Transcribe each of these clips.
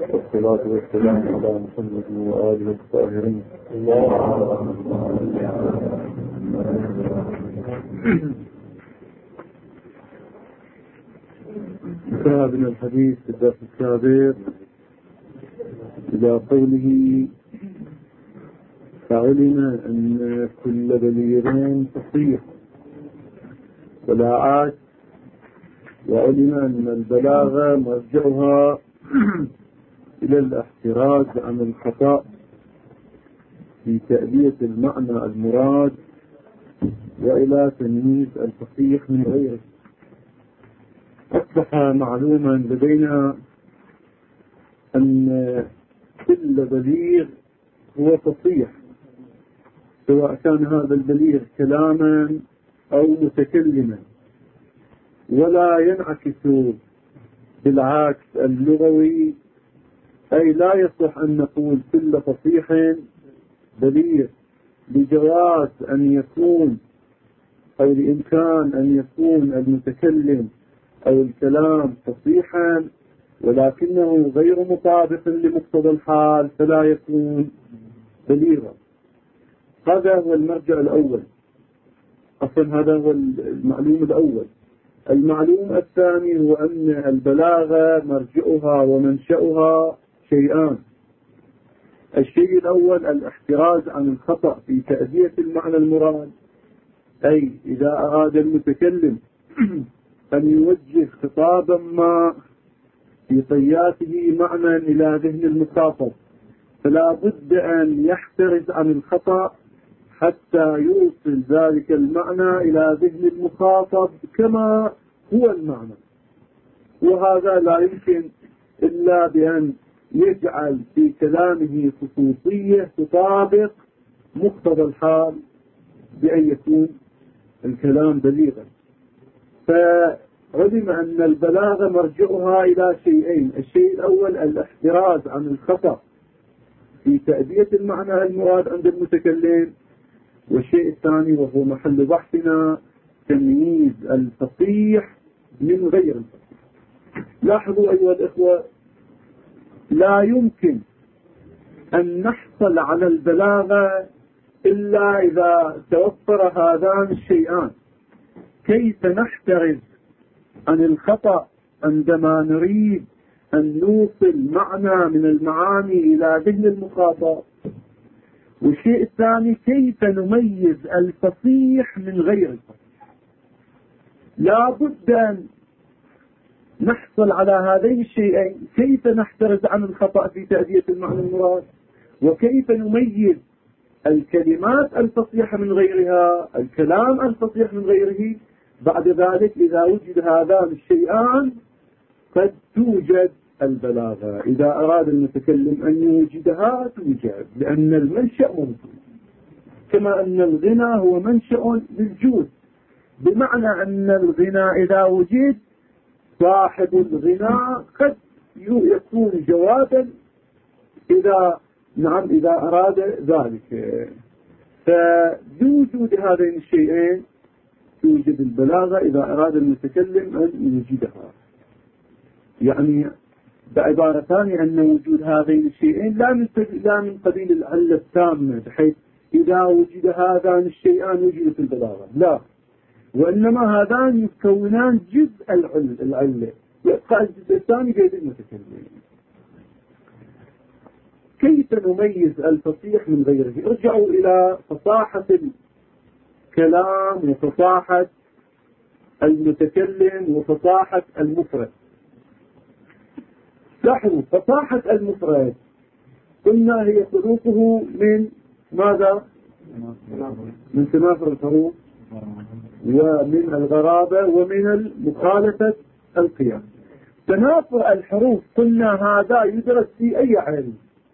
والصلاة والسلام على محمد وآله الطاهرين. انتهى بنا الحديث في الدرس السابق إلى قوله: فعلم أن كل بليغ تصيح ولا عاد، وعلم أن البلاغة مرجعها إلى الاحتراز عن الخطأ في تأدية المعنى المراد، وإلى تمييز الفصيح من غيره. أصبح معلوما لدينا أن كل بليغ هو فصيح، سواء كان هذا البليغ كلاما أو متكلما، ولا ينعكس بالعكس اللغوي، أي لا يصح أن نقول كل فصيح بليغ، بجواز أن يكون أو بإمكان أن يكون المتكلم أو الكلام فصيحا ولكنه غير مطابق لمقتضى الحال فلا يكون بليغا. هذا هو المرجع الأول، أصلا هذا هو المعلوم الأول. المعلوم الثاني هو أن البلاغة مرجعها ومنشأها شيئان: الشيء الأول الاحتراز عن الخطأ في تأدية المعنى المراد، أي إذا أراد المتكلم أن يوجه خطابا ما في طياته معنى إلى ذهن المخاطب، فلا بد أن يحترز عن الخطأ حتى يوصل ذلك المعنى إلى ذهن المخاطب كما هو المعنى. وهذا لا يمكن إلا بأن يجعل في كلامه خصوصية تطابق مقتضى الحال بأن يكون الكلام بليغا. فعلم أن البلاغة مرجعها إلى شيئين: الشيء الأول الاحتراز عن الخطأ في تأدية المعنى المراد عند المتكلم، والشيء الثاني وهو محل بحثنا تمييز الفصيح من غير الفصيح. لاحظوا أيها الإخوة، لا يمكن أن نحصل على البلاغة إلا إذا توفر هذان الشيئان. كيف نحترز عن الخطأ عندما نريد أن نوصل معنى من المعاني إلى ذهن المخاطب؟ والشيء الثاني كيف نميز الفصيح من غير الفصيح؟ لا بد أن نحصل على هذين الشيئين: كيف نحترز عن الخطأ في تأدية المعنى المراد، وكيف نميز الكلمات الفصيحة من غيرها، الكلام الفصيح من غيره. بعد ذلك إذا وجد هذان الشيئان قد توجد البلاغة. إذا أراد المتكلم أن يوجدها توجد، لأن المنشأ موجود، كما أن الغنى هو منشأ للجود، بمعنى أن الغنى إذا وجد صاحب الغنى قد يكون جوادا إذا أراد ذلك. فبوجود هذين الشيئين توجد البلاغة إذا أراد المتكلم أن يوجدها. يعني بعبارة ثانية أن وجود هذين الشيئين لا من قبيل العلة التامة، بحيث إذا وجد هذان الشيئان وجدت البلاغة، لا، وإنما هذان يكونان جزء العلة، يبقى الجزء الثاني بيد المتكلم. كيف نميز الفصيح من غيره؟ ارجعوا إلى فصاحة الكلام وفصاحة المتكلم وفصاحة المفرد. لاحظوا فصاحة المفرد قلنا هي حروفه من ماذا؟ من تنافر الحروف ومن الغرابة ومن مخالفة القياس. تنافر الحروف قلنا هذا يدرس في أي علم.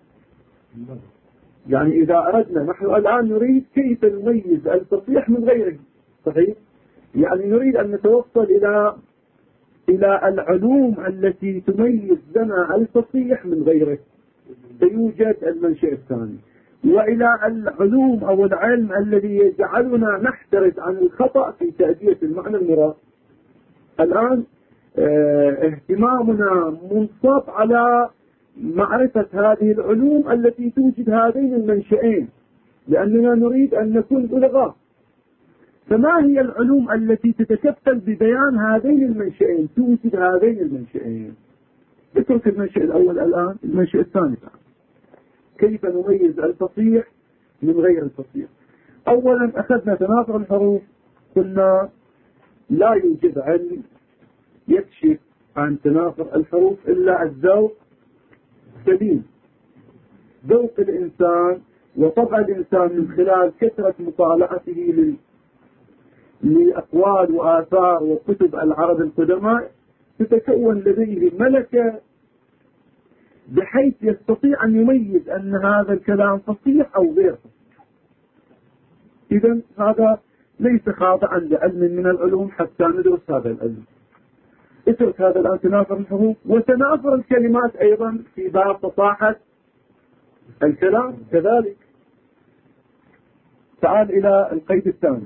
يعني إذا أردنا نحن الآن نريد كيف نميز الفصيح من غيره، صحيح؟ يعني نريد أن نتوصل إلى العلوم التي تميز لنا الفصيح من غيره، فيوجد المنشأ الثاني، وإلى العلوم أو العلم الذي يجعلنا نحترز عن الخطأ في تأدية المعنى المراد. الآن اهتمامنا منصب على معرفة هذه العلوم التي توجد هذين المنشئين، لأننا نريد أن نكون بلغاء. فما هي العلوم التي تتكفل ببيان هذين المنشئين، توجد هذين المنشئين؟ اترك المنشئ الأول الآن، المنشئ الثاني الآن. كيف نميز الفصيح من غير الفصيح؟ أولا أخذنا تناظر الحروف، قلنا لا يوجد علم يكشف عن تناظر الحروف إلا الذوق السليم، ذوق الإنسان وطبع الإنسان من خلال كثرة مطالعته لأقوال وآثار وكتب العرب القدماء، تتكون لديه ملكة بحيث يستطيع أن يميز أن هذا الكلام فصيح أو غير فصيح. إذا هذا ليس خاضعا لعلم من العلوم حتى ندرس هذا العلم. اترك هذا الآن تناظر الحروف، وتناظر الكلمات أيضا في باب فصاحة الكلام كذلك. تعال إلى القيد الثاني،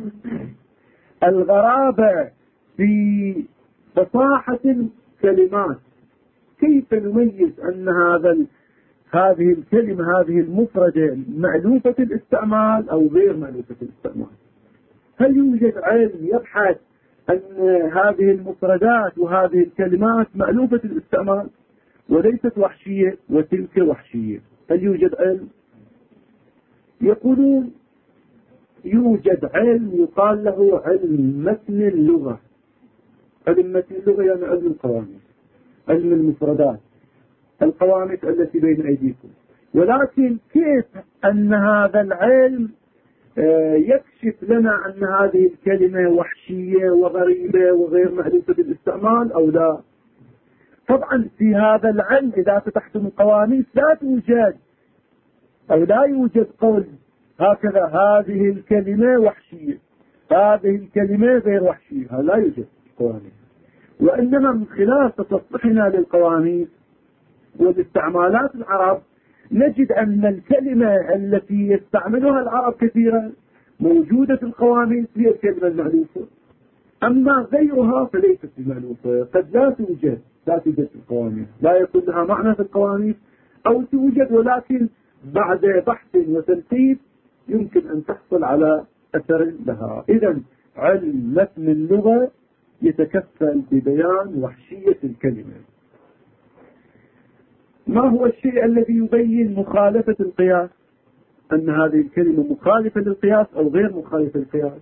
الغرابة في فصاحة الكلمات. كيف نميز أن هذه الكلمة هذه المفردة مألوفة الاستعمال أو غير مألوفة الاستعمال؟ هل يوجد علم يبحث أن هذه المفردات وهذه الكلمات مألوفة الاستعمال وليست وحشية وتلك وحشية؟ هل يوجد علم؟ يقولون يوجد علم يقال له علم متن اللغة. علم متن اللغة يعني علم القواميس، علم المفردات، القواميس التي بين أيديكم. ولكن كيف أن هذا العلم يكشف لنا أن هذه الكلمة وحشية وغريبة وغير مألوفة بالاستعمال أو لا؟ طبعا في هذا العلم إذا فتحتم القواميس لا توجد أو لا يوجد قول هكذا هذه الكلمة وحشية، هذه الكلمة غير وحشية، هذا لا يوجد قواميس. وإنما من خلال تصححنا للقواميس والاستعمالات العرب نجد أن الكلمة التي يستعملها العرب كثيرا موجودة في القواميس هي الكلمة المألوفة، أما غيرها فليست بمألوفة، قد لا توجد في القواميس، لا يكون لها معنى في القواميس، أو توجد ولكن بعد بحث وتنقيب يمكن أن تحصل على أثر لها. إذن علم متن اللغة يتكفل ببيان وحشية الكلمة. ما هو الشيء الذي يبين مخالفة القياس، أن هذه الكلمة مخالفة للقياس أو غير مخالفة للقياس؟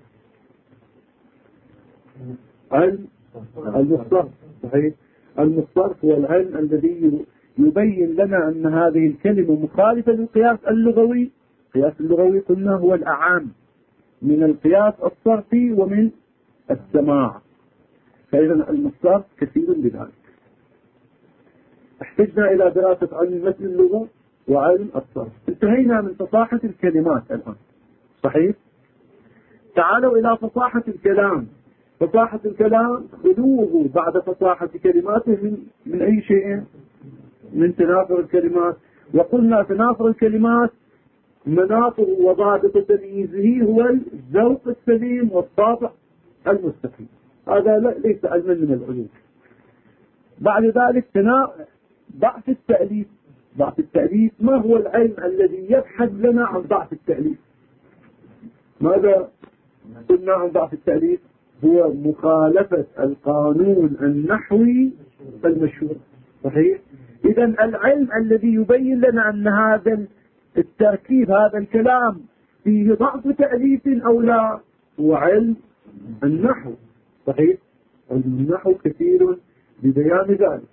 علم المصطلح. صحيح، المصطلح هو العلم الذي يبين لنا أن هذه الكلمة مخالفة للقياس اللغوي. القياس اللغوي قلنا هو الأعام من القياس الصرفي ومن السماع، فإذا المصطلح كثير بذلك. احتجنا إلى دراسة علم متن اللغة وعلم الصرف. انتهينا من فصاحة الكلمات الآن، صحيح؟ تعالوا إلى فصاحة الكلام. فصاحة الكلام خلوه بعد فصاحة كلماته من أي شيء؟ من تنافر الكلمات. وقلنا تنافر الكلمات مناطق وضابط تمييزه هو الذوق السليم والطابع المستقيم. هذا ليس علما من العلوم. بعد ذلك ضعف التأليف. ضعف التأليف، ما هو العلم الذي يبحث لنا عن ضعف التأليف؟ ماذا قلنا عن ضعف التأليف؟ هو مخالفة القانون النحوي المشهور. صحيح؟ إذا العلم الذي يبين لنا أن هذا التركيب هذا الكلام فيه ضعف تأليف أو لا هو علم النحو. صحيح؟ علم النحو كثير ببيان ذلك.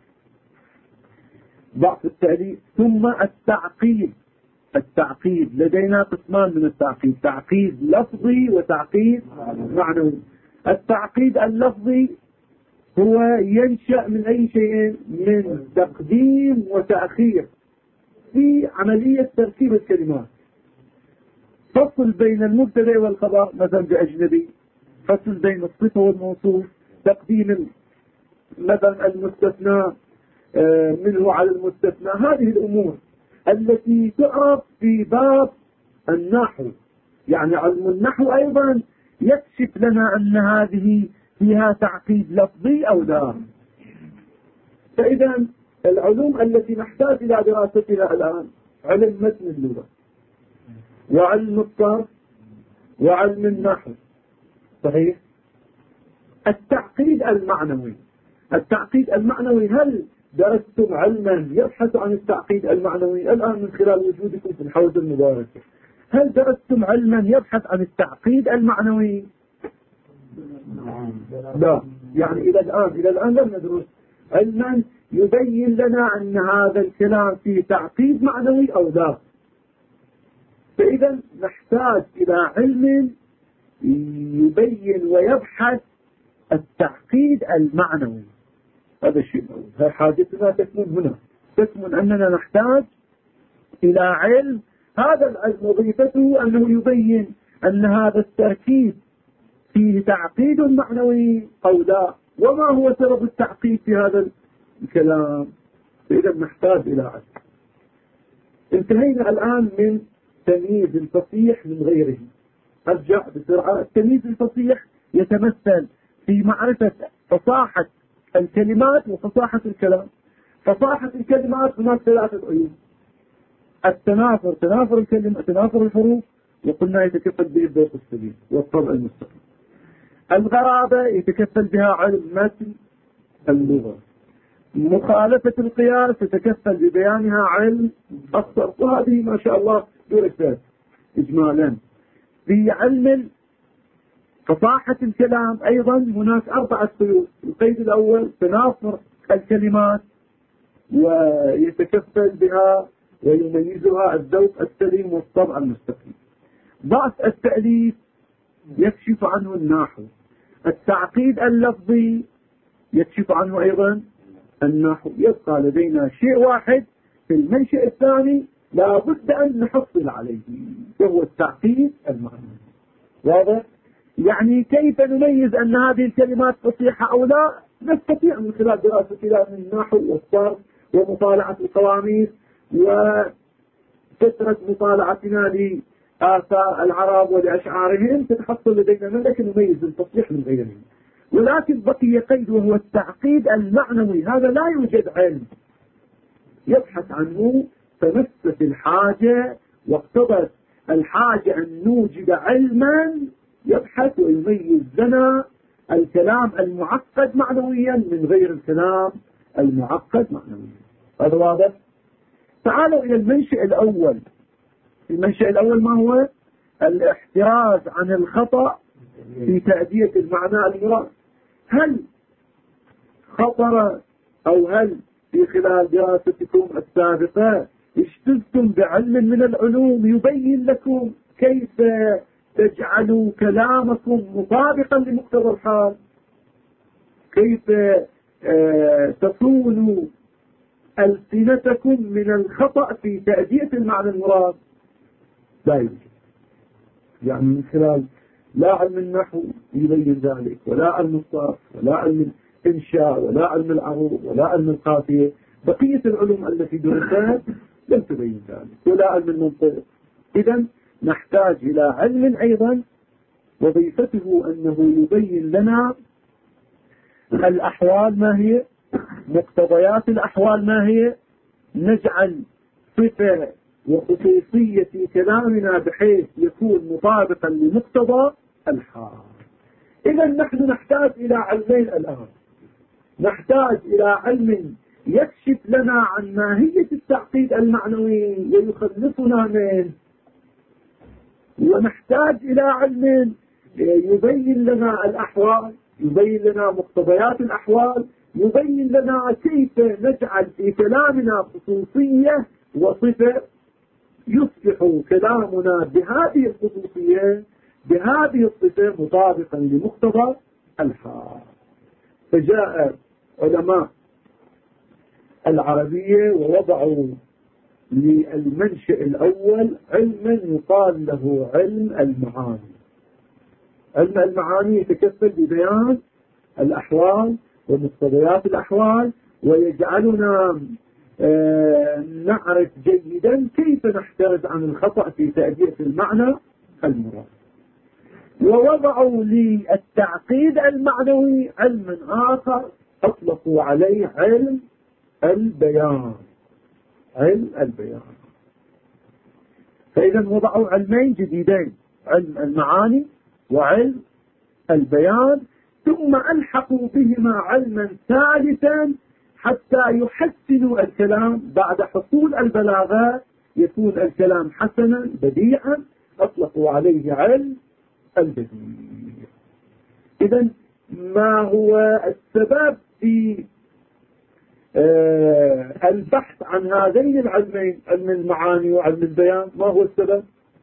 ضعف التأليف. ثم التعقيد. التعقيد لدينا قسمان من التعقيد، تعقيد لفظي وتعقيد معنوي. التعقيد اللفظي هو ينشأ من أي شيء؟ من تقديم وتأخير في عملية تركيب الكلمات. فصل بين المبتدأ والخبر مثلا بأجنبي، فصل بين الصفة والموصوف، تقديم مثلا المستثنى منه على المستثنى. هذه الأمور التي تعرف في باب النحو، يعني علم النحو أيضا يكشف لنا أن هذه فيها تعقيد لفظي أو لا. فإذا العلوم التي نحتاج إلى دراستها الآن علم متن اللغة وعلم الصرف وعلم النحو، صحيح؟ التعقيد المعنوي، التعقيد المعنوي، هل درستم علما يبحث عن التعقيد المعنوي الآن من خلال وجودكم في الحوزة المباركة؟ هل درستم علما يبحث عن التعقيد المعنوي؟ لا، يعني إلى الآن لم ندرس علما يبين لنا أن هذا الكلام فيه تعقيد معنوي أو لا. فإذا نحتاج إلى علم يبين ويبحث التعقيد المعنوي. هذا الشيء الأول، حاجتنا تكمن هنا، تكمن أننا نحتاج إلى علم، هذا العلم وظيفته أنه يبين أن هذا التركيب فيه تعقيد معنوي أو لا، وما هو سبب التعقيد في هذا الكلام. فإذا نحتاج إلى علم. انتهينا الآن من تمييز الفصيح من غيره. أرجع بسرعة. التمييز الفصيح يتمثل في معرفة فصاحة الكلمات وفصاحة الكلام. فصاحة الكلمات هناك ثلاثة عيوب: التنافر، تنافر الكلمة، تنافر الحروف، وقلنا يتكفل به الذوق السليم والطبع المستقيم. الغرابة يتكفل بها علم متن اللغة. مخالفة القياس يتكفل ببيانها علم الصرف. وهذه ما شاء الله درست إجمالا. في علم فصاحة الكلام أيضا هناك 4 قيود. القيد الأول تنافر الكلمات، ويتكفل بها ويميزها الذوق السليم والطبع المستقيم. ضعف التأليف يكشف عنه النحو. التعقيد اللفظي يكشف عنه أيضا النحو. يبقى لدينا شيء واحد في المنشأ الثاني لا بد أن نحصل عليه، وهو التعقيد المعنوي. واضح؟ يعني كيف نميز أن هذه الكلمات فصيحة أو لا؟ نستطيع من خلال دراستنا من النحو والصرف ومطالعة القواميس وكثرة مطالعتنا لآثار العرب ولأشعارهم، تتحصل لدينا ملكة نميز الفصيح من غيره. ولكن بقي قيد وهو التعقيد المعنوي. هذا لا يوجد علم يبحث عنه، فمست الحاجة واقتضت الحاجة أن نوجد علما يبحث ويميز لنا الكلام المعقد معنويا من غير الكلام المعقد معنويا. هذا واضح؟ تعالوا إلى المنشأ الأول. المنشأ الأول ما هو؟ الاحتراز عن الخطأ في تأدية المعنى المراد. هل خطر أو هل في خلال دراستكم السابقة اشتغلتم بعلم من العلوم يبين لكم كيف تجعلوا كلامكم مطابقا لمقتضى الحال؟ كيف تصونوا ألسنتكم من الخطأ في تأدية المعنى المراد؟ لا يوجد. يعني من خلال لا علم النحو يبين ذلك، ولا علم الصرف، ولا علم الإنشاء، ولا علم العروض، ولا علم القافية. بقية العلوم التي درست لم تبين ذلك، ولا علم المنطق. إذن نحتاج إلى علم أيضا وظيفته أنه يبين لنا الأحوال ما هي، مقتضيات الأحوال ما هي، نجعل صفة وخصوصية في كلامنا بحيث يكون مطابقا لمقتضى الحال. إذا نحن نحتاج إلى علمين الآن. نحتاج إلى علم يكشف لنا عن ماهية التعقيد المعنوي ويخلصنا منه، ونحتاج إلى علم يبين لنا الأحوال، يبين لنا مقتضيات الأحوال، يبين لنا كيف نجعل في كلامنا خصوصية وصفة يصبح كلامنا بهذه الخصوصية بهذه الصفة مطابقا لمقتضى الحال. فجاء علماء العربية ووضعوا للمنشأ الأول علما يقال له علم المعاني. علم المعاني يتكفل ببيان الأحوال ومقتضيات الأحوال، ويجعلنا نعرف جيدا كيف نحترز عن الخطأ في تأدية المعنى المراد. ووضعوا للتعقيد المعنوي علما آخر أطلقوا عليه علم البيان. علم البيان. فإذا وضعوا علمين جديدين، علم المعاني وعلم البيان، ثم ألحقوا بهما علما ثالثا حتى يحسنوا الكلام. بعد حصول البلاغة يكون الكلام حسنا بديعا، أطلقوا عليه علم البديع. إذا ما هو السبب في البحث عن هذين العلمين، علم المعاني وعلم البيان؟ ما هو السبب؟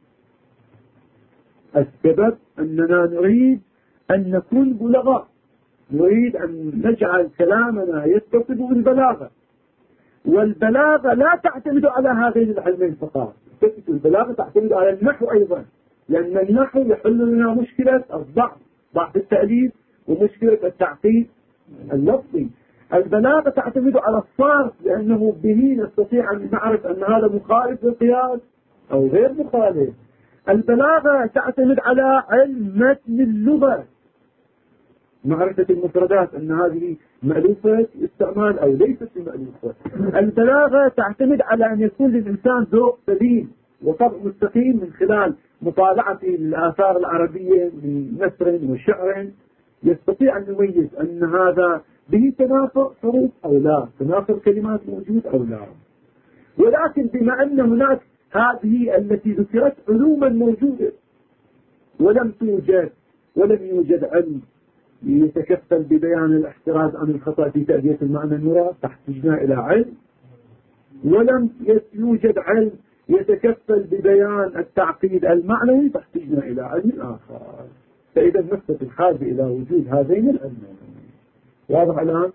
السبب أننا نريد أن نكون بلغاء، نريد أن نجعل كلامنا يتصف بالبلاغة، والبلاغة لا تعتمد على هذين العلمين فقط، البلاغة تعتمد على النحو أيضا، لأن النحو يحل لنا مشكلة ضعف التأليف ومشكلة التعقيد اللفظي. البلاغة تعتمد على الصرف، لأنه به نستطيع أن نعرف أن هذا مخالف للقياس أو غير مخالف. البلاغة تعتمد على علم متن اللغة، معرفة المفردات أن هذه مألوفة استعمال أو ليست مألوفة. البلاغة تعتمد على أن يكون للإنسان ذوق سليم وطبع مستقيم من خلال مطالعته للآثار العربية من نثر وشعر، يستطيع أن يميز أن هذا به تنافر حروف أو لا، تنافر كلمات موجود أو لا. ولكن بما أن هناك هذه التي ذكرت علوما موجودة ولم يوجد علم يتكفل ببيان الاحتراز عن الخطأ في تأدية المعنى المراد، تحتاجنا إلى علم. ولم يوجد علم يتكفل ببيان التعقيد المعنوي، تحتاجنا إلى علم آخر. فإذا نثبت الحاجة إلى وجود هذين العلمين. واضح الآن؟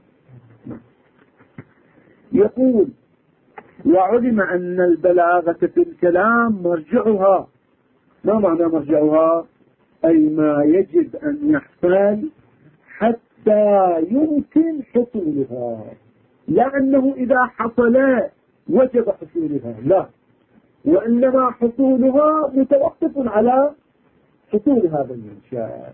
يقول: وعلم أن البلاغة في الكلام مرجعها. ما معنى مرجعها؟ أي ما يجب أن يحصل حتى يمكن حصولها، لأنه إذا حصل وجب حصولها، لا، وإنما حصولها متوقف على حصول هذا المنشأ.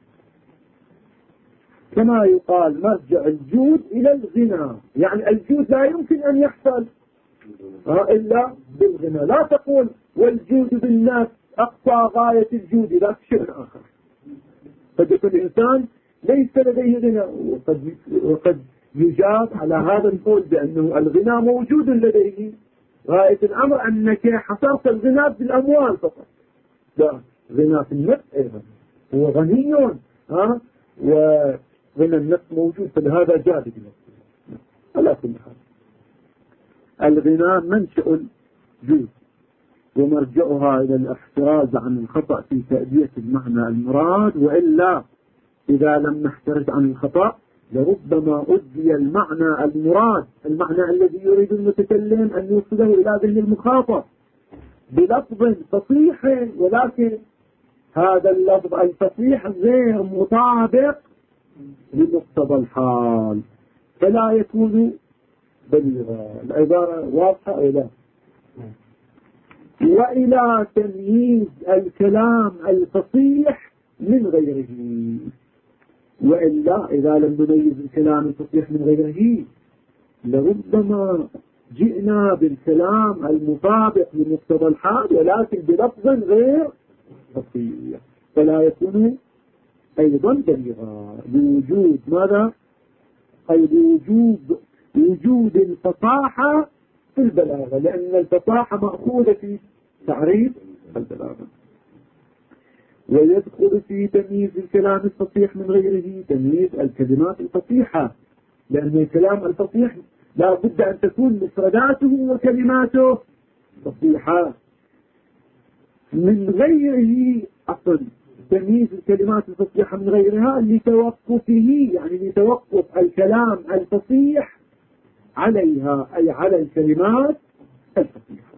كما يقال مرجع الجود إلى الغنى، يعني الجود لا يمكن أن يحصل إلا بالغنى. لا تقول والجود بالناس أقصى غاية الجود، لا شيء آخر. قد يكون الإنسان ليس لديه غنى، وقد يجاب على هذا القول بأنه الغنى موجود لديه، غاية الأمر أنك حصرت الغنى بالأموال فقط، لا، غنى في النفس أيضا، هو غني وغنى النفس موجود، فلهذا جاد بنفسه. على كل حال الغنى منشأ الجود ومرجعها إلى الاحتراز عن الخطأ في تأدية المعنى المراد، وإلا إذا لم نحترز عن الخطأ لربما أدي المعنى المراد، المعنى الذي يريد المتكلم أن يوصله إلى ذهن المخاطب بلفظ فصيح، ولكن هذا اللفظ الفصيح غير مطابق لمقتضى الحال، فلا يكون بليغا. العبارة واضحة أو لا؟ وإلى تمييز الكلام الفصيح من غيره، وإلا إذا لم نميز الكلام الفصيح من غيره لربما جئنا بالكلام المطابق لمقتضى الحال ولكن بلفظ غير فصيح، فلا يكون أيضا بليغا، لوجود ماذا؟ أي وجود الفصاحة في البلاغة، لأن الفصاحة مأخوذة في تعريف البلاغة. ويدخل في تمييز الكلام الفصيح من غيره تمييز الكلمات الفصيحة، لأن الكلام الفصيح لا بد أن تكون مفرداته وكلماته فصيحة. من غيره أصل تمييز الكلمات الفصيحة من غيرها لتوقفه، يعني لتوقف الكلام الفصيح عليها، أي على الكلمات الفصيحة.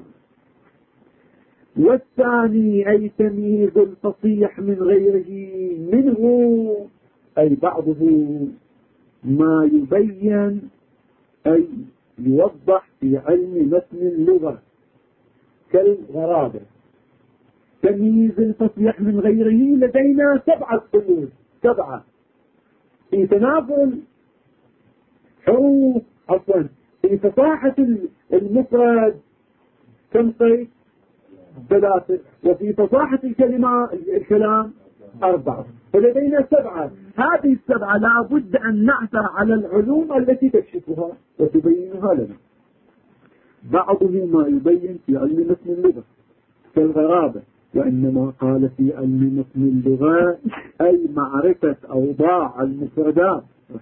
والثاني أي تمييز الفصيح من غيره منه أي بعضه ما يبين أي يوضح في علم متن اللغة كالغرابة. تمييز الفصيح من غيره لدينا 7 حلول، 7 في تنافل حروف، عفوا في فصاحة المفرد كم قيد؟ 3. وفي فصاحة الكلام 4. فلدينا 7. هذه ال7 لا بد أن نعثر على العلوم التي تكشفها وتبينها لنا. بعضه ما يبين في علم متن اللغة كالغرابة، وإنما قال في علم متن اللغة أي معرفة أوضاع المفردات،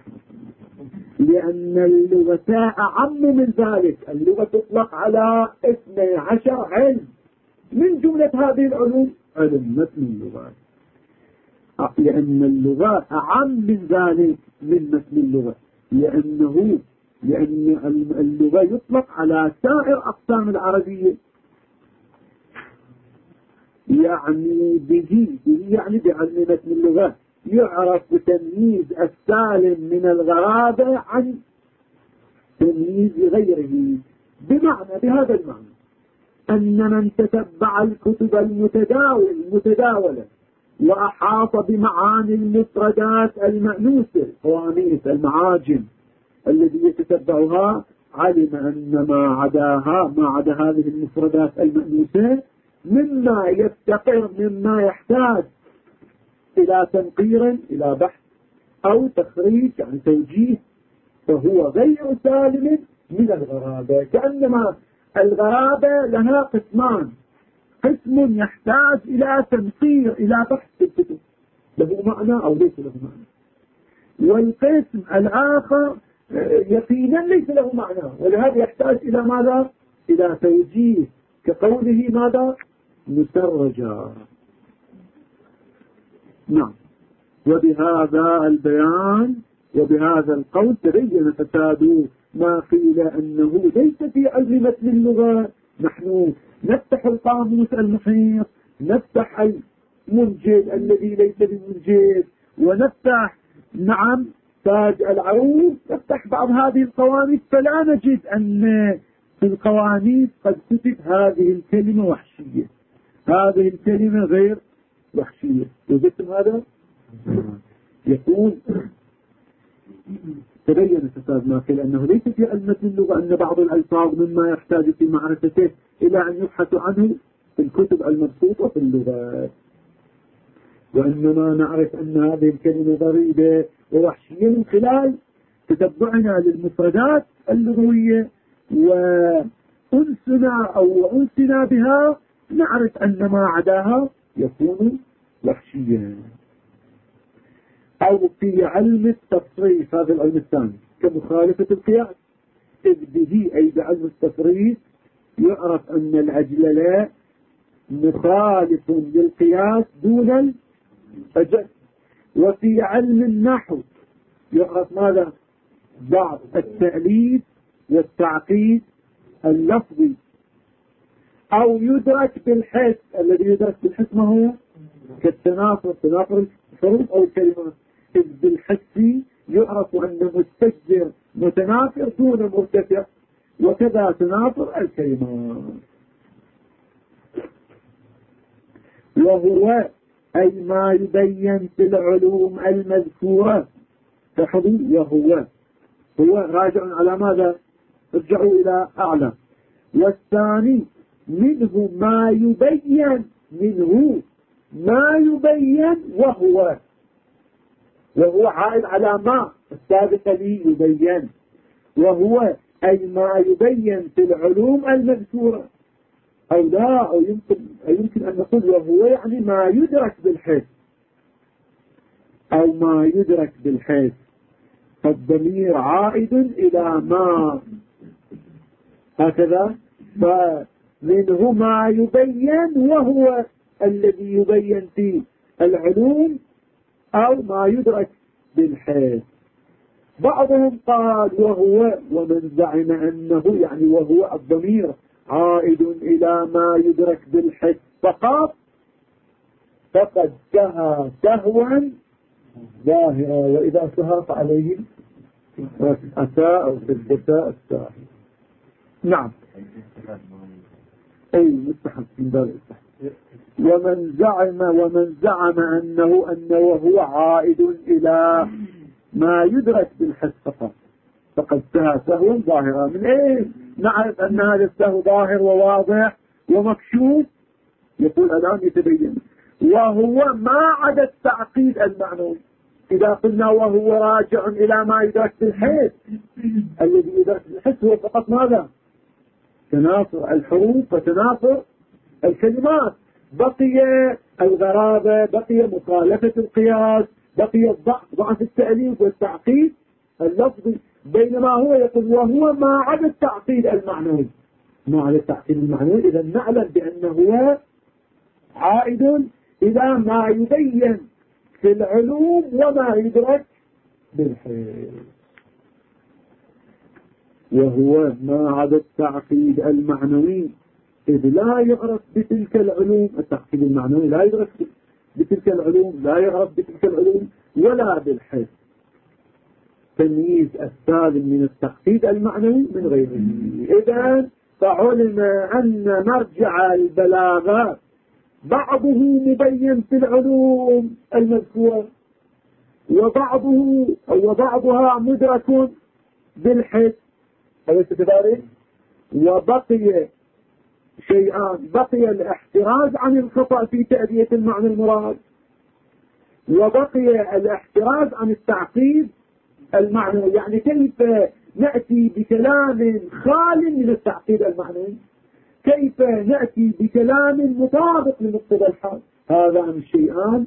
لأن اللغة أعم من ذلك. اللغة تطلق على 12 علم، من جملة هذه العلوم علم متن اللغة، لأن اللغة أعم من ذلك من متن اللغة، لأن اللغة يطلق على سائر أقسام العربية، يعني به يعني بعلم متن اللغة يعرف بتمييز السالم من الغرابة عن تمييز غيره. بمعنى بهذا المعنى أن من تتبع الكتب المتداولة وأحاط بمعاني المفردات المأنوسة، قواميس المعاجم الذي يتتبعها، علم أن ما عدا هذه المفردات المأنوسة مما يفتقر، مما يحتاج إلى تنقير، إلى بحث أو تخريج يعني توجيه، فهو غير سالم من الغرابة. كأنما الغرابة لها قسمان: قسم يحتاج إلى تنقير، إلى بحث في الكتب، له معنى أو ليس له معنى، والقسم الآخر يقينا ليس له معنى، ولهذا يحتاج إلى ماذا؟ إلى توجيه، كقوله ماذا؟ مسرجا. نعم. وبهذا البيان وبهذا القول تبين فساد ما قيل أنه ليس في علم متن اللغة. نحن نفتح القاموس المحيط، نفتح المنجد الذي ليس بمنجد، ونفتح تاج العروض، نفتح بعض هذه القواميس، فلا نجد أن في القواميس قد كتب هذه الكلمة وحشية، هذه الكلمة غير وحشية. وجدتم هذا؟ يكون تبين فساد ما قيل أنه ليس في علم متن اللغة أن بعض الألفاظ مما يحتاج في معرفته إلى أن يبحث عنه في الكتب المبسوطة في اللغة، وإنما نعرف أن هذه الكلمة غريبة ووحشية من خلال تتبعنا للمفردات اللغوية وأنسنا بها، نعرف أن ما عداها يكون وحشيا. أو في علم التصريف، هذا العلم الثاني كمخالفة القياس، إذ به أي بعلم التصريف يعرف أن الأجلل مخالف للقياس دون الأجل. وفي علم النحو يعرف ماذا؟ بعض التأليف والتعقيد اللفظي، أو يدرك بالحس. الذي يدرك بالحس ما هو؟ كالتنافر، تنافر الحروف أو الكلمات. إذ بالحس يعرف أن مستجدر متنافر دون مرتفع، وكذا تنافر الكلمات. وهو أي ما يبين في العلوم المذكورة. تحضي هو راجع على ماذا؟ ارجعوا إلى أعلى. والثاني منه ما يبين وهو عائد على ما السابق لي يبين. وهو أي ما يبين في العلوم المذكورة، أو لا، أو يمكن أن نقول وهو يعني ما يدرك بالحس، أو ما يدرك بالحس، فالضمير عائد إلى ما، هكذا. فمنه ما يبين وهو الذي يبين في العلوم، أو ما يدرك بالحس. بعضهم قال وهو، ومن زعم أنه يعني وهو الضمير عائد إلى ما يدرك بالحس فقط، فقد سهى سهوا ظاهرا، وإذا سهى فعليه أساء أو سبساء الساهي. نعم، أي مستحب من باب التحقيق. ومن زعم أنه وهو عائد إلى ما يدرك بالحس فقط، فقد سهى سهوا ظاهرا. من ايه نعرف ان هذا السهو ظاهر وواضح ومكشوف؟ يقول الآن يتبين، وهو ما عدا التعقيد المعنوي. إذا قلنا وهو راجع إلى ما يدرك بالحس، الذي يدرك بالحس هو فقط ماذا؟ تنافر الحروف وتنافر الكلمات. بقي الغرابة، بقي مخالفة القياس، بقي ضعف التأليف والتعقيد اللفظي. بينما هو يقول وهو ما عدا التعقيد المعنوي. ما عدا التعقيد المعنوي، إذا نعلم بأنه هو عائد إلى ما يبين في العلوم وما يدرك بالحس. وهو ما عدا التعقيد المعنوي، إذ لا يعرف بتلك العلوم. التعقيد المعنوي لا يدرك بتلك العلوم، لا يعرف بتلك العلوم ولا بالحس. تمييز السالم من التعقيد المعنوي من غيره. إذن فعلم أن مرجع البلاغة بعضه مبين في العلوم المذكورة، وبعضها مدرك بالحس. أليس كذلك؟ وبقي شيئان، بقي الاحتراز عن الخطأ في تأدية المعنى المراد، وبقي الاحتراز عن التعقيد المعنوي. يعني كيف نأتي بكلام خال من التعقيد المعنوي؟ كيف نأتي بكلام مطابق لمقتضى الحال؟ هذان الشيئان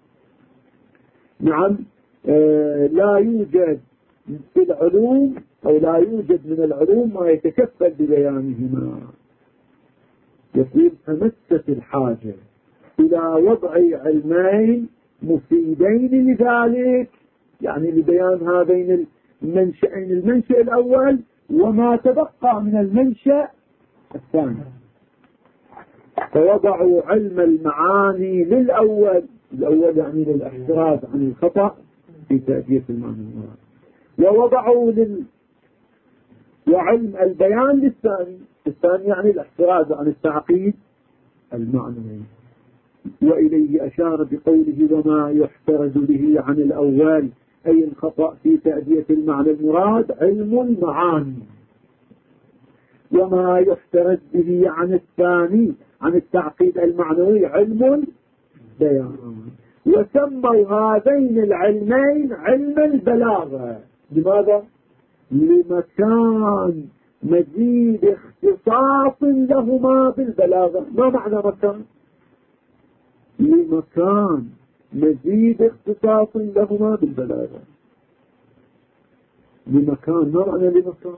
نعم لا يوجد في العلوم، أو لا يوجد من العلوم ما يتكفل ببيانهما. يقول أمست الحاجة إلى وضع علمين مفيدين لذلك، يعني لبيان هذين المنشأين، المنشأ الأول وما تبقى من المنشأ الثاني. فوضعوا علم المعاني للأول، الأول يعني للاحتراز عن الخطأ في تأدية المعنى المراد، ووضعوا وعلم البيان للثاني، الثاني يعني الاحتراز عن التعقيد المعنوي. وإليه أشار بقوله وما يحترز به عن الأول، أي الخطأ في تأدية المعنى المراد علم المعاني، وما يحترز به عن الثاني عن التعقيد المعنوي علم البيان. وسموا هذين العلمين علم البلاغة. لماذا؟ لمكان مزيد اختصاص لهما بالبلاغة. ما معنى مكان؟ لمكان مزيد اختصاص لهما بالبلاغة. لمكان، ما معنى لمكان؟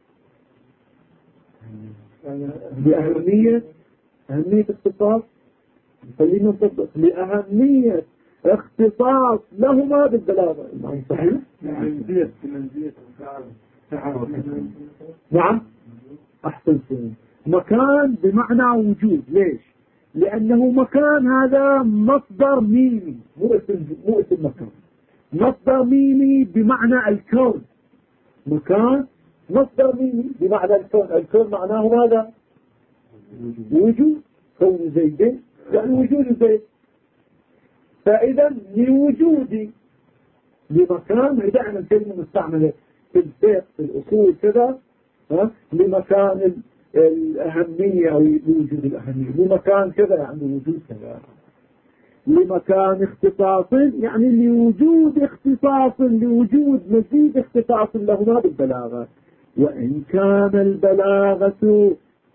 لأهمية، أهمية اختصاص، خلينا نطبق لأهمية اختصاص لهما بالبلاغة. صحيح؟ نعم أحسن شيء. مكان بمعنى وجود. ليش؟ لأنه مكان هذا مصدر ميمي، مو اسم مكان، مصدر ميمي بمعنى الكون. مكان مصدر ميمي بمعنى الكون. الكون معناه ماذا؟ وجود. كون زيد يعني وجود زيد. فإذا لوجودي لمكان، إذا احنا الكلمة مستعملة في الفقه في الأصول كذا، لمكان الأهمية أو لوجود الأهمية، لمكان كذا يعني وجود كذا، لمكان اختصاص يعني لوجود اختصاص، لوجود مزيد اختصاص لهما بالبلاغة. وإن كان البلاغة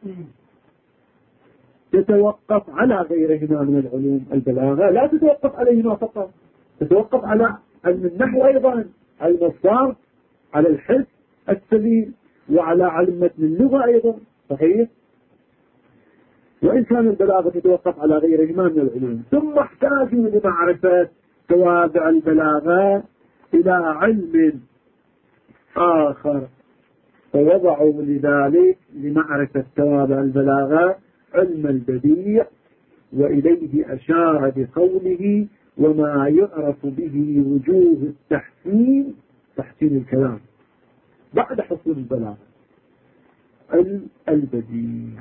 تتوقف على غيرهما من العلوم، البلاغة لا تتوقف عليهما فقط، تتوقف على علم النحو أيضا، علم الصرف، على الحس السليم، وعلى علم متن اللغة أيضا. صحيح؟ وإن كان البلاغة تتوقف على غيرهما من العلوم. ثم احتاجوا لمعرفة توابع البلاغة إلى علم آخر، فوضعوا لذلك لمعرفة توابع البلاغة علم البديع. وإليه أشار بقوله وما يعرف به وجوه التحسين، تحسين الكلام بعد حصول البلاغة، علم البديع.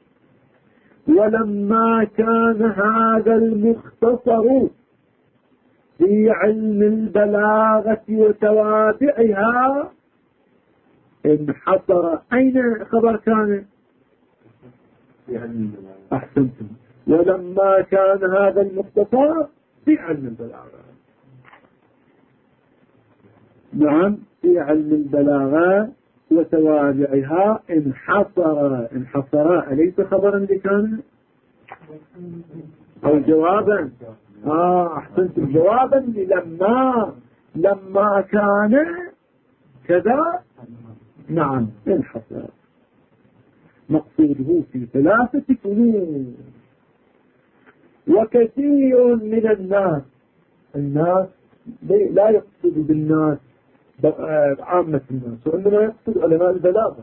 ولما كان هذا المختصر في علم البلاغة وتوابعها انحصر. أين خبر كان؟ أحسنتم. ولما كان هذا المختصر في علم البلاغة. نعم، في علم البلاغة وتوابعها انحصر. أليس خبرا لكان أو جوابا؟ أحسنتم، جوابا لما كان كذا. نعم، انحصر. مقصوده في 3 فنون. وكثير من الناس لا يقصد بالناس عامة الناس، وإنما يقصد علماء البلاغة.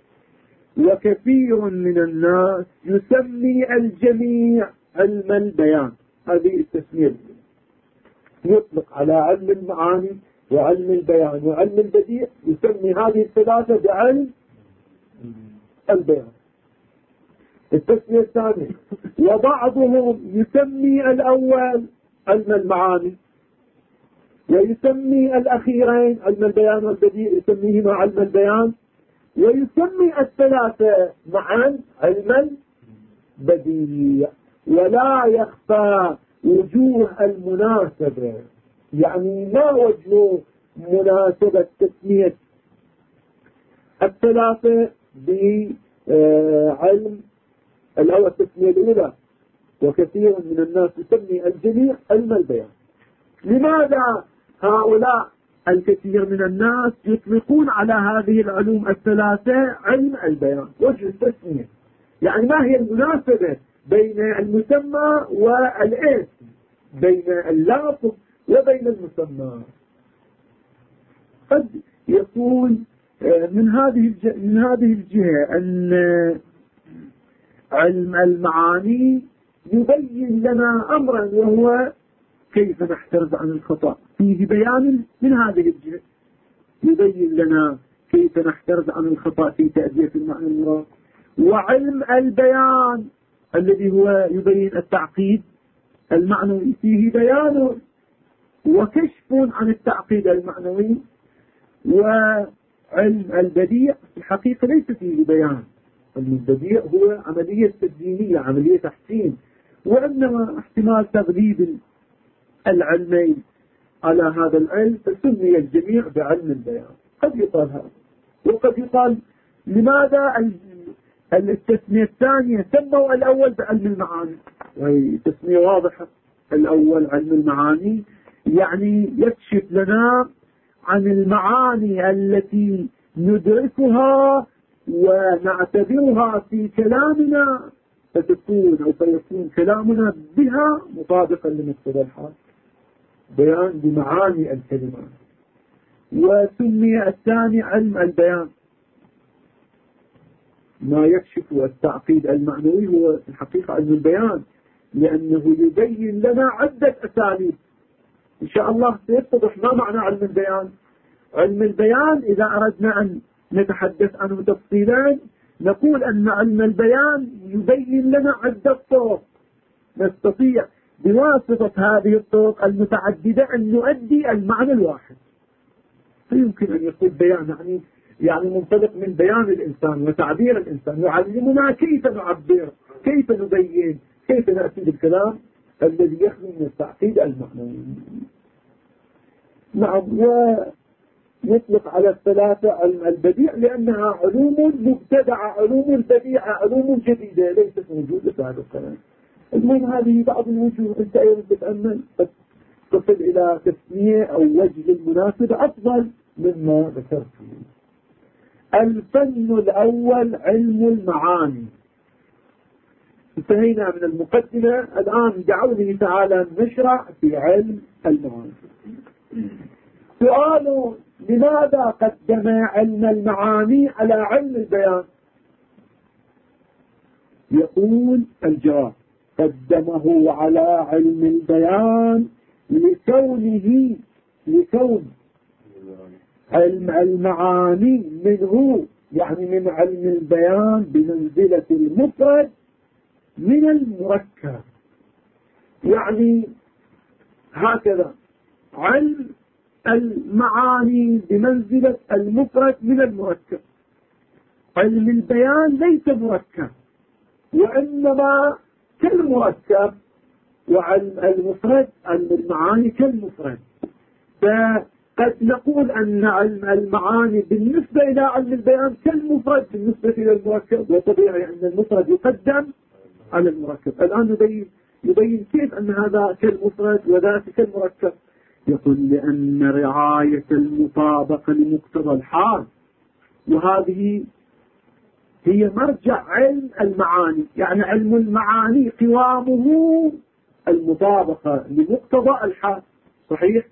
وكثير من الناس يسمي الجميع علم البيان. هذه التسمية يطلق على علم المعاني وعلم البيان وعلم البديع، يسمي هذه ال3 بعلم البيان. التسمية الثانية، وبعضهم يسمي الأول علم المعاني، ويسمي الأخيرين علم البيان والبديع يسميهما علم البيان، ويسمي ال3 معا علم البديع. ولا يخفى وجوه المناسبة، يعني ما وجه مناسبة تسمية ال3 بعلم الأول؟ التسمية الأولى وكثير من الناس يسمي الجميع علم البيان. لماذا هؤلاء الكثير من الناس يطلقون على هذه العلوم ال3 علم البيان؟ وجه التسمية، يعني ما هي المناسبة بين المسمى والاسم، بين اللفظ وبين المسمى؟ قد يكون من هذه الجهة أن علم المعاني يبين لنا أمرا، وهو كيف نحترز عن الخطأ. فيه بيان من هذه الجهة، يبين لنا كيف نحترز عن الخطأ في تأدية المعنى المراد. وعلم البيان الذي هو يبين التعقيد المعنوي فيه بيان وكشف عن التعقيد المعنوي. وعلم البديع في الحقيقة ليس فيه بيان. علم البديع هو عملية تدينية، عملية تحسين، وإنما احتمال تغليب العلمين على هذا العلم، فسمي الجميع بعلم البيان. قد يقال هذا، وقد يقال لماذا التسمية الثانية سموا الأول بعلم المعاني، وهي تسمية واضحة. الأول علم المعاني يعني يكشف لنا عن المعاني التي ندركها ونعتبرها في كلامنا، فتكون أو فيكون كلامنا بها مطابقا لمقتضى الحال، بيان بمعاني الكلمات. وسمي الثاني علم البيان، ما يكشف التعقيد المعنوي هو في الحقيقة علم البيان، لأنه يبين لنا عدة أساليب. إن شاء الله سيتضح ما معنى علم البيان. علم البيان إذا أردنا أن نتحدث عنه تفصيلا نقول أن علم البيان يبين لنا عدة طرق نستطيع بواسطة هذه الطرق المتعددة أن نؤدي المعنى الواحد. فيمكن أن يكون بيان يعني منطلق من بيان الإنسان وتعبير الإنسان، يعلمنا كيف نعبر، كيف نبين، كيف نأتي بالكلام الذي يخلو من التعقيد المعنوي. نعم. ويطلق على ال3 علم البديع لأنها علوم مبتدعة، علوم بديعة، علوم جديدة ليست موجودة في هذا الكلام. المهم هذه بعض الوجوه، انت ايضا تتأمل تصل الى تسمية او وجه المناسبة افضل مما ذكرت. الفن الاول علم المعاني. انتهينا من المقدمة، الان بعونه تعالى نشرع في علم المعاني. سؤال: لماذا قدم علم المعاني على علم البيان؟ يقول الجواب: قدمه على علم البيان لكون علم المعاني منه، يعني من علم البيان، بمنزلة المفرد من المركب. يعني هكذا علم المعاني بمنزلة المفرد من المركب. علم البيان ليس مركب، وإنما كالمركب، وعلم المفرد علم المعاني كالمفرد. فقد نقول أن علم المعاني بالنسبة إلى علم البيان كالمفرد بالنسبة إلى المركب، وطبيعي أن المفرد يقدم على المركب. الآن يبين كيف أن هذا كالمفرد وذاك كالمركب. يقول لأن رعاية المطابقة لمقتضى الحال، وهذه هي مرجع علم المعاني، يعني علم المعاني قوامه المطابقة لمقتضى الحال، صحيح؟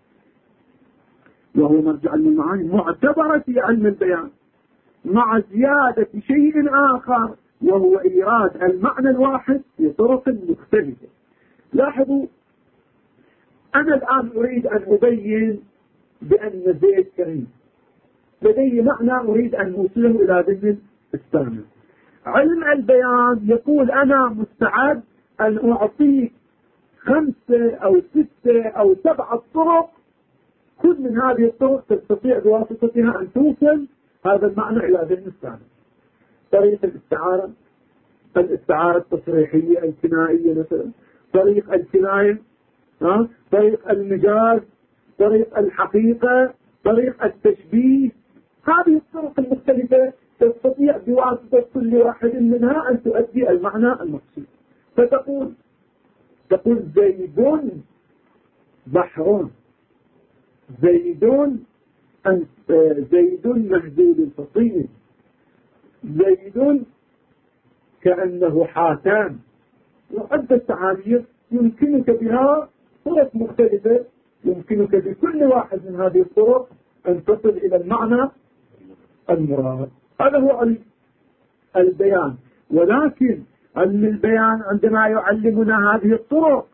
وهو مرجع علم المعاني معتبرة في علم البيان مع زيادة شيء آخر، وهو إيراد المعنى الواحد في طرق مختلفة. لاحظوا، أنا الآن أريد أن أبين بأن زيد كريم، لدي معنى أريد أن أوصله إلى ذهن السامع. علم البيان يقول أنا مستعد أن أعطيك 5 أو 6 أو 7 طرق، كل من هذه الطرق تستطيع بواسطتها أن توصل هذا المعنى إلى ذهن السامع. طريقة الاستعارة التصريحية الكنائية مثلا، طريق الكناية، طريق المجاز، طريق الحقيقة، طريق التشبيه. هذه الطرق المختلفة تستطيع بواسطة كل واحد منها أن تؤدي المعنى المقصود. فتقول زيد بحر، زيد مهزول الفصيل، زيد كأنه حاتم. وعدة تعابير يمكنك بها طرق مختلفة، يمكنك بكل واحد من هذه الطرق أن تصل إلى المعنى المراد. هذا هو علم البيان. ولكن علم البيان عندما يعلمنا هذه الطرق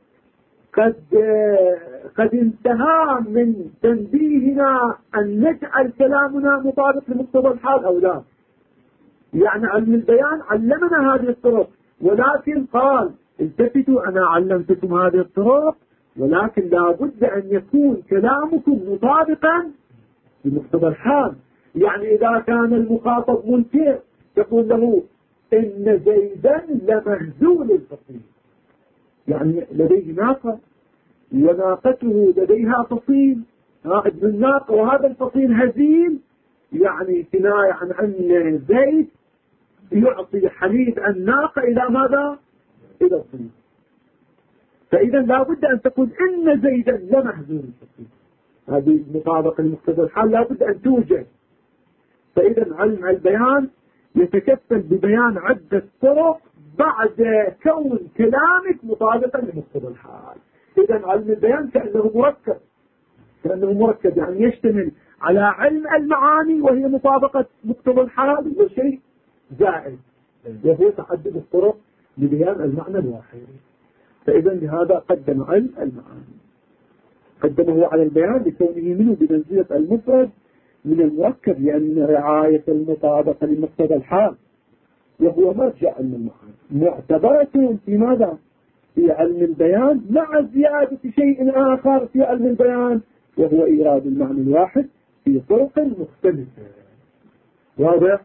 قد انتهى من تنبيهنا أن نجعل كلامنا مطابق لمقتضى الحال أو لا. يعني علم البيان علمنا هذه الطرق، ولكن قال التفتوا أنا علمتكم هذه الطرق، ولكن لا بد أن يكون كلامكم مطابقا لمقتضى الحال. يعني إذا كان المخاطب منكر تقول له إن زيدا لمهزول الفصيل، يعني لديه ناقة وناقته لديها فصيل، ابن الناقة وهذا الفصيل هزيل، يعني كناية عن أن زيد يعطي حليب الناقة إلى ماذا؟ إلى الفصيل. فإذا لا بد أن تقول إن زيدا لمهزول الفصيل، هذه مطابقة لمقتضى الحال لا بد أن توجد. فإذا علم البيان يتكفل ببيان عدة طرق بعد كون كلامك مطابقا لمقتضى الحال. إذا علم البيان كأنه مركب، يعني يشتمل على علم المعاني وهي مطابقة مقتضى الحال وشيء زائد، وهو تعدد الطرق لبيان المعنى الواحد. فإذا لهذا قدم علم المعاني، قدمه على البيان لكونه منه بمنزلة المفرد من المركب، لأن رعاية المطابقة لمقتضى الحال وهو مرجع علم المعاني معتبرة في ماذا؟ في علم البيان مع زيادة شيء آخر في علم البيان، وهو إيراد المعنى الواحد في طرق مختلفة. واضح؟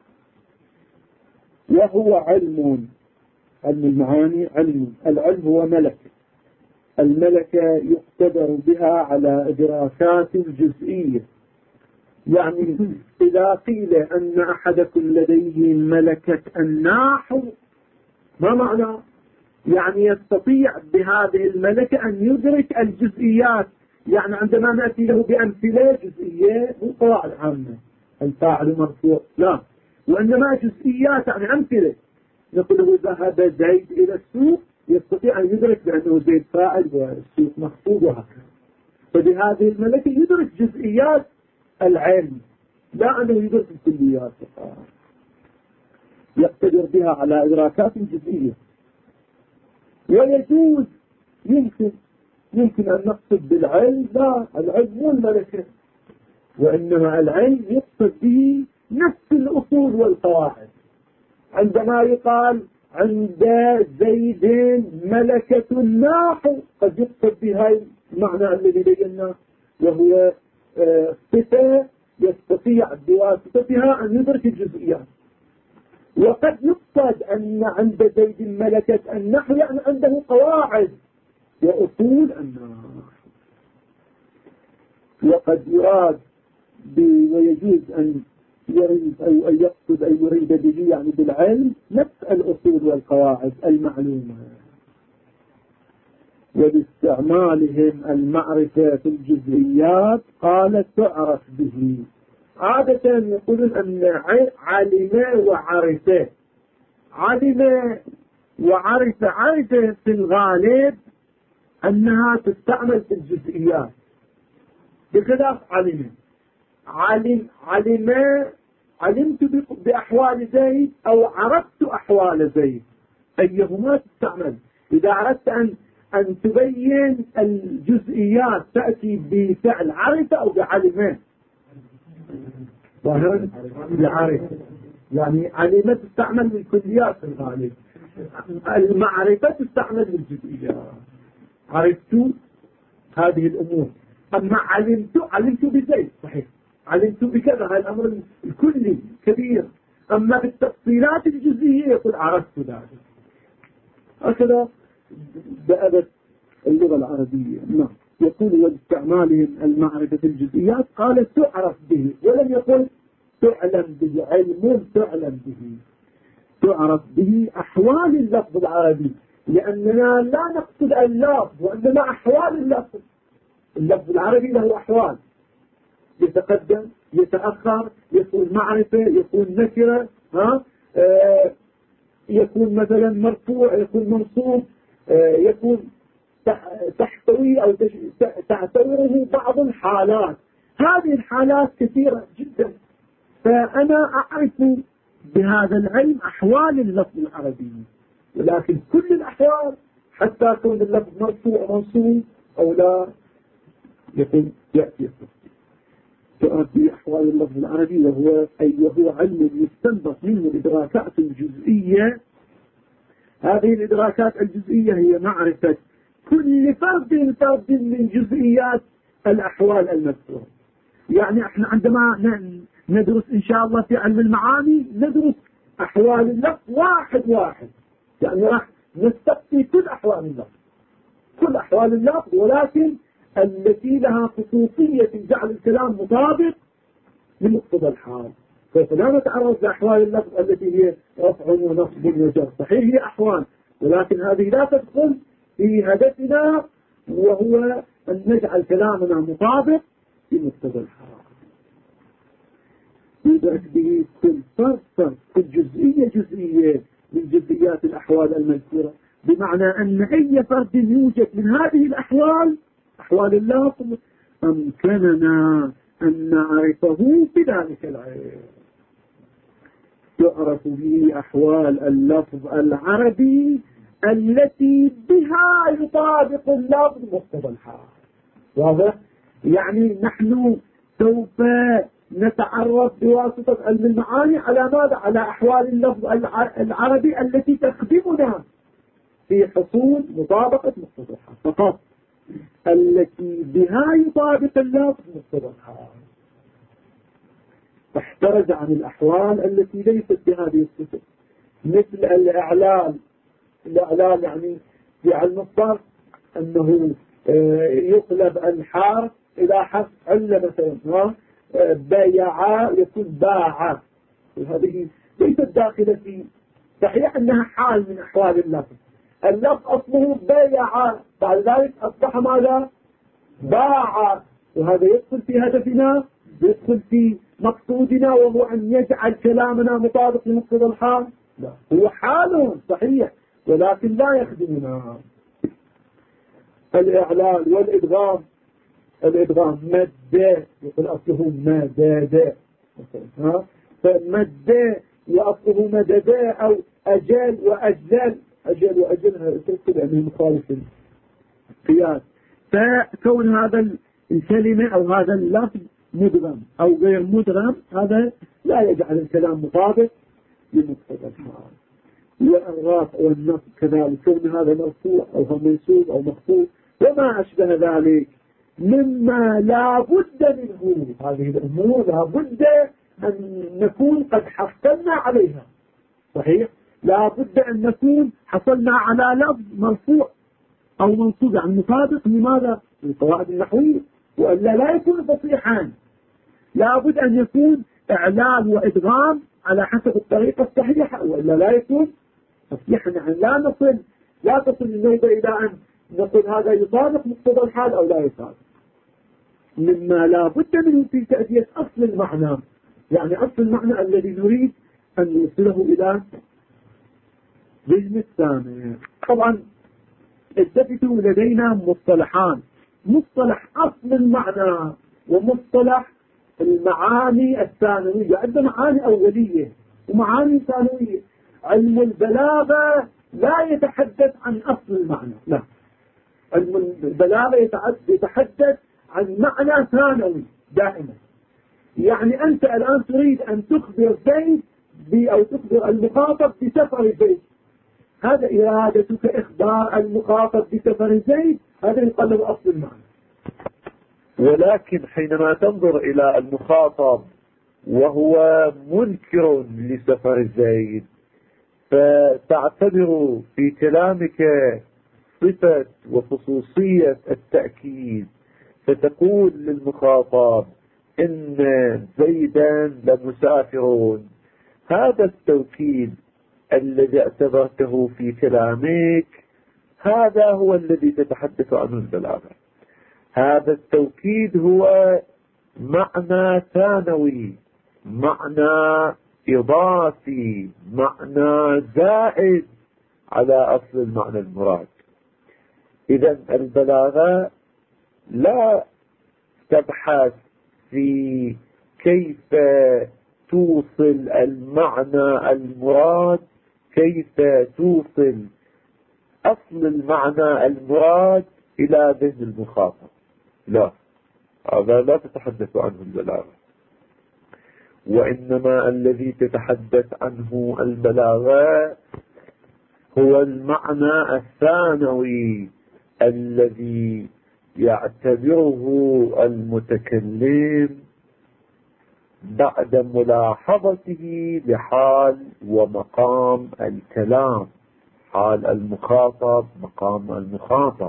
وهو علم المعاني العلم هو ملكة. الملكة يقتدر بها على إدراكات جزئية. يعني إذا قيل أن أحدكم لديه ملكة النحو، ما معنى؟ يعني يستطيع بهذه الملكة أن يدرك الجزئيات. يعني عندما نأتي له بأمثلة جزئية مو قواعد عامة الفاعل مرفوع، لا، وإنما جزئيات يعني أمثلة. نقول له ذهب زيد إلى السوق، يستطيع أن يدرك بأنه زيد فاعل والسوق مخفوض وهكذا. فبهذه الملكة يدرك جزئيات العلم، لا أنه يدرك الكليات فقط. يقتدر بها على إدراكات جزئية. ويجوز يمكن أن نقصد بالعلم، لا، العلم مو الملكة، وإنما العلم يقصد به نفس الأصول والقواعد. عندما يقال عند زيد ملكة النحو قد يقصد بها المعنى الذي بيناه، وهو صفة يستطيع بواسطتها أن يدرك الجزئيات. وقد يقصد أن عند زيد ملكة النحو يعني عنده قواعد وأصول النحو. وقد يراد ويجوز أن يريد أو أن يقصد أن يريد به يعني بالعلم نفس الأصول والقواعد المعلومة. وباستعمالهم المعرفة في الجزئيات قال تعرف به. عادة يقولون أن علم وعرف. علم وعرف. عرف في الغالب أنها تستعمل في الجزئيات بخلاف علمت بأحوال زيد أو عرفت أحوال زيد، أيهما تستعمل. إذا أردت أن تبين الجزئيات تأتي بفعل عرف أو بعلم. ظاهرا بعرف يعني علم تستعمل بالكليات في الغالب، المعرفة تستعمل بالجزئيات. عرفت هذه الأمور. أما علمت بزيد صحيح، علمت بكذا، هذا الأمر الكلي كبير. أما بالتفصيلات الجزئية يقول عرفت ذلك. هكذا بأبت اللغة العربية. نعم. يقول واستعمالهم المعرفة الجزئيات قال تعرف به، ولم يقل تعلم به. علم تعلم به، تعرف به أحوال اللفظ العربي، لأننا لا نقصد اللفظ وإنما أحوال اللفظ. اللفظ العربي له أحوال، يتقدم يتأخر، يكون معرفة يكون نكرة، يكون مثلا مرفوع يكون منصوب، يكون تحتوي أو تعتبره بعض الحالات. هذه الحالات كثيرة جدا، فأنا أعرف بهذا العلم أحوال اللفظ العربي، ولكن كل الأحوال حتى يكون اللفظ مرفوع منصوب أو لا يكون يأتي تؤدي أحوال اللفظ العربي، وهو علم يستنبط منه الإدراكات الجزئية. هذه الإدراكات الجزئية هي معرفة كل فرد من جزئيات الأحوال المذكورة. يعني احنا عندما ندرس إن شاء الله في علم المعاني ندرس أحوال اللفظ واحد، يعني راح نستقصي كل أحوال اللفظ، كل أحوال اللفظ، ولكن التي لها خصوصية جعل الكلام مطابق لمقتضى الحال. فلا نتعرض لأحوال اللفظ التي هي رفع ونصب وجر، صحيح هي أحوال، ولكن هذه لا تدخل في هدفنا، وهو أن نجعل كلامنا مطابق لمقتضى الحال. يدرك به كل فرد، كل جزئية من جزئيات الأحوال المذكورة، بمعنى أن أي فرد يوجد من هذه الأحوال، أحوال اللفظ، أمكننا أن نعرفه بذلك العلم. يعرف به أحوال اللفظ العربي التي بها يطابق اللفظ مقتضى الحال. واضح؟ يعني نحن سوف نتعرف بواسطة علم المعاني على ماذا؟ على أحوال اللفظ العربي التي تخدمنا في حصول مطابقة مقتضى الحال فقط، التي بها يطابق اللفظ مقتضى الحال. فاحترز عن الأحوال التي ليست بهذه الصفة، مثل الإعلال يعني في علم الصرف أنه يقلب الحرف إلى حرف علة، مثلا بيع يكون باع، وهذه ليست داخلة في، صحيح أنها حال من أحوال اللفظ. اللفظ أصله بيع، بعد ذلك أصبح ماذا؟ باع، وهذا يدخل في هدفنا، يدخل في مقصودنا، وهو أن يجعل كلامنا مطابق لمقتضى الحال. لا، هو حال صحيح ولكن لا يخدمنا. الإعلال والإدغام، الإدغام مد يقول أصله مدد، فمد وأصله مدد، أو أجل وأجل، أجل وأجل تذكر يعني مخالف القياس. فكون هذا الكلمة أو هذا اللفظ مدغم أو غير مدغم، هذا لا يجعل الكلام مطابق لمقتضى الحال. والرفع والنصب كذلك، كون هذا مرفوع أو منصوب أو مخفوض وما أشبه ذلك، مما لا بد منه. هذه الأمور لا بد أن نكون قد حصلنا عليها. صحيح، لا بد أن نكون حصلنا على لفظ مرفوع أو منصوب عن مطابق لماذا؟ القواعد النحوية، وإلا لا يكون فصيحا. لا بد أن يكون إعلال وإدغام على حسب الطريقة الصحيحة، وإلا لا يكون فصيحا. يعني لا تصل النوبة إلى أن نقول هذا يطابق مقتضى الحال أو لا يطابق. مما لا بد منه في تأدية أصل المعنى، يعني أصل المعنى الذي نريد أن نوصله إلى ذهن السامع. طبعا التفتوا لدينا مصطلحان: مصطلح أصل المعنى ومصطلح المعاني الثانوية. عندنا معاني أولية ومعاني ثانوية. علم البلاغة لا يتحدث عن أصل المعنى، لا. علم البلاغة يتحدث عن معنى ثانوي دائما. يعني أنت الآن تريد أن تخبر زيد أو تخبر المخاطب بسفر زيد، هذا إرادتك إخبار المخاطب بسفر زيد، هذا يقلب أصل المعنى. ولكن حينما تنظر إلى المخاطب وهو منكر لسفر زيد، فتعتبر في كلامك صفة وخصوصية التأكيد، فتقول للمخاطب إن زيدا لمسافر. هذا التوكيد الذي اعتبرته في كلامك هذا هو الذي تتحدث عنه البلاغة. هذا التوكيد هو معنى ثانوي، معنى إضافي، معنى زائد على أصل المعنى المراد. إذن البلاغة لا تبحث في كيف توصل المعنى المراد، كيف توصل أصل المعنى المراد إلى ذهن المخاطب، لا، هذا لا تتحدث عنه البلاغة. وإنما الذي تتحدث عنه البلاغة هو المعنى الثانوي الذي يعتبره المتكلم بعد ملاحظته لحال ومقام الكلام، حال المخاطب، مقام المخاطب،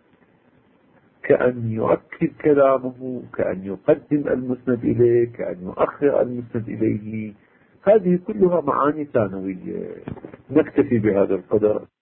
كأن يؤكد كلامه، كأن يقدم المسند إليه، كأن يؤخر المسند إليه. هذه كلها معاني ثانوية. نكتفي بهذا القدر.